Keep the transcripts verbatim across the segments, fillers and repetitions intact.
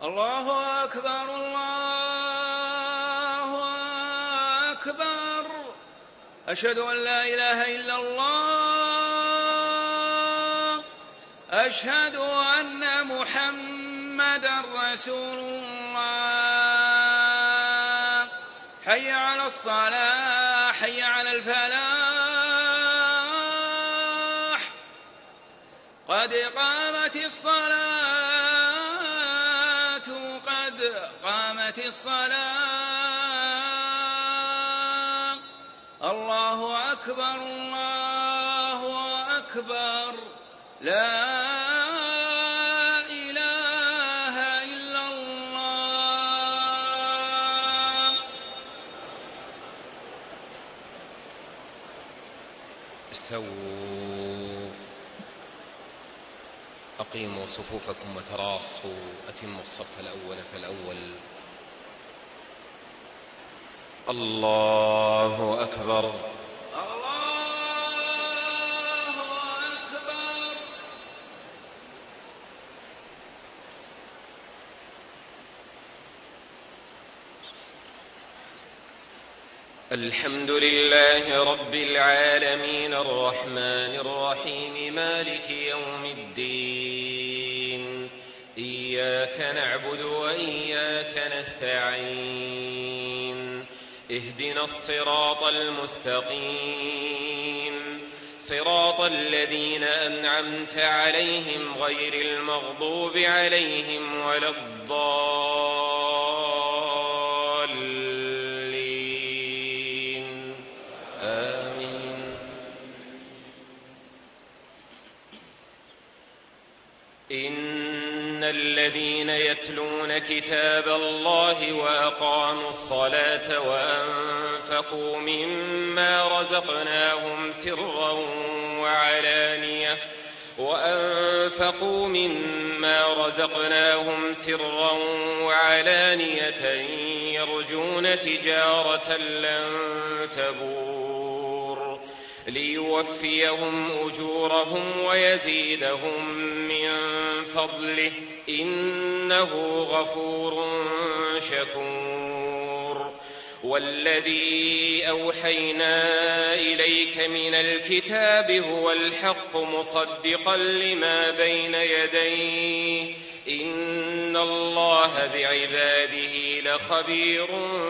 الله أكبر الله أكبر. أشهد أن لا إله إلا الله. أشهد أن محمدًا رسول الله. حي على الصلاة حي على الفلاح. قد قامت الصلاة قد قامت الصلاة. الله أكبر الله أكبر. لا إله إلا الله. استووا أقيموا صفوفكم وتراصوا. أتموا الصف الأول فالأول. الله أكبر الله أكبر. الحمد لله رب العالمين الرحمن الرحيم مالك يوم الدين. إياك نعبد وإياك نستعين. اهدنا الصراط المستقيم صراط الذين أنعمت عليهم غير المغضوب عليهم ولا الضالين. آمين. إن الذين يتلون كتاب الله وأقاموا الصلاة وأنفقوا مما رزقناهم سرا وعلانية وأنفقوا مما رزقناهم سرا وعلانية يرجون تجارة لن تبور ليوفيهم أجورهم ويزيدهم من فضله إنه غفور شكور. والذي أوحينا إليك من الكتاب هو الحق مصدقا لما بين يديه إن الله بعباده لخبير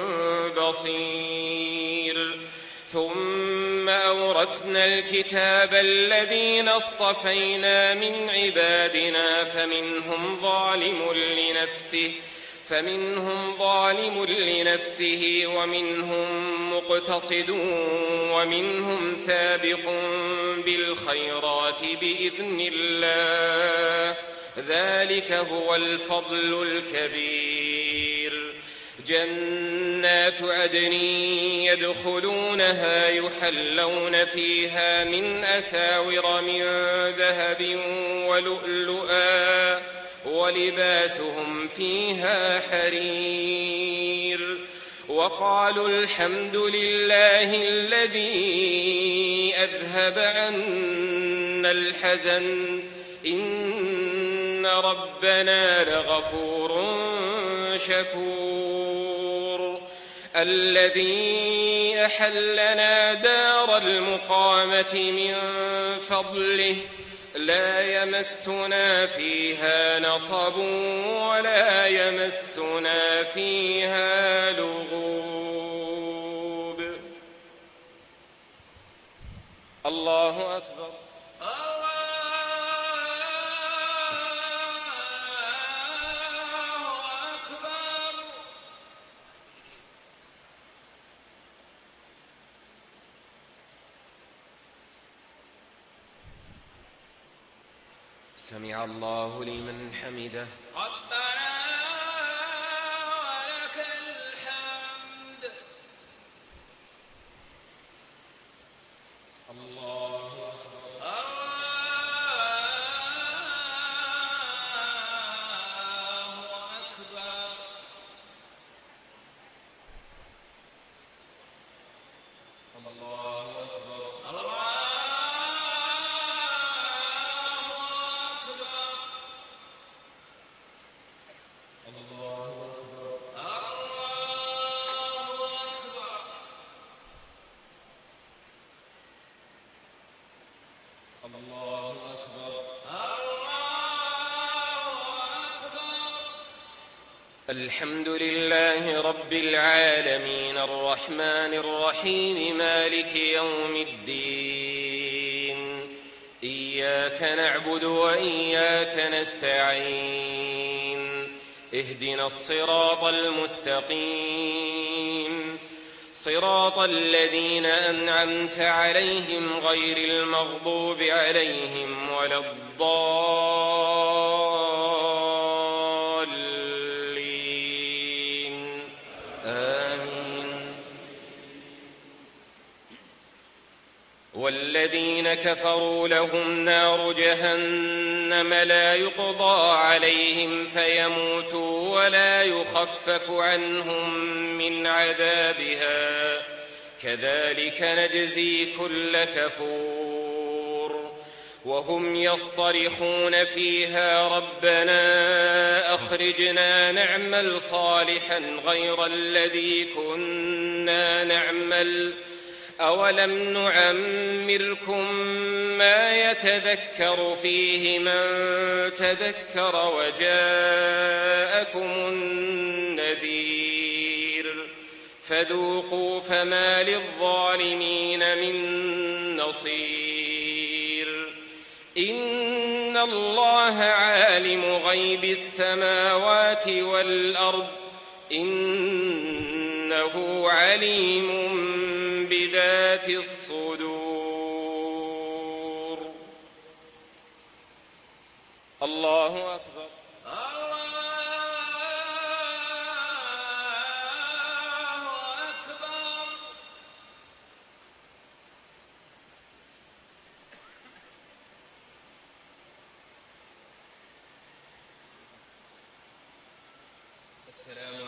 بصير. ثم أورثنا الكتاب الذين اصطفينا من عبادنا فمنهم ظالم لنفسه فمنهم ظالم لنفسه ومنهم مقتصد ومنهم سابق بالخيرات بإذن الله ذلك هو الفضل الكبير. جنات عدن يدخلونها يحلون فيها من أساور من ذهب ولؤلؤا ولباسهم فيها حرير. وقالوا الحمد لله الذي أذهب عنا الحزن إن ربنا لغفور شكور. الذي أحلنا دار المقامة من فضله لا يمسنا فيها نصب ولا يمسنا فيها لغوب. الله أكبر. سمع الله لمن حمده. ربنا ولك الحمد. الله أكبر. الله أكبر. الله أكبر. الله أكبر. الله أكبر. الحمد لله رب العالمين الرحمن الرحيم مالك يوم الدين. إياك نعبد وإياك نستعين. اهدنا الصراط المستقيم صراط الذين أنعمت عليهم غير المغضوب عليهم ولا الضالين آمين. والذين كفروا لهم نار جهنم لا يقضى عليهم فيموتوا ولا يخفف عنهم من عذابها كذلك نجزي كل كفور. وهم يصطرخون فيها ربنا أخرجنا نعمل صالحا غير الذي كنا نعمل أولم نعمركم ما يتذكر فيه من تذكر وجاءكم النذير فذوقوا فما للظالمين من نصير. إن الله عالم غيب السماوات والأرض إنه عليم بذات الصدور. الله أكبر. الله أكبر. السلام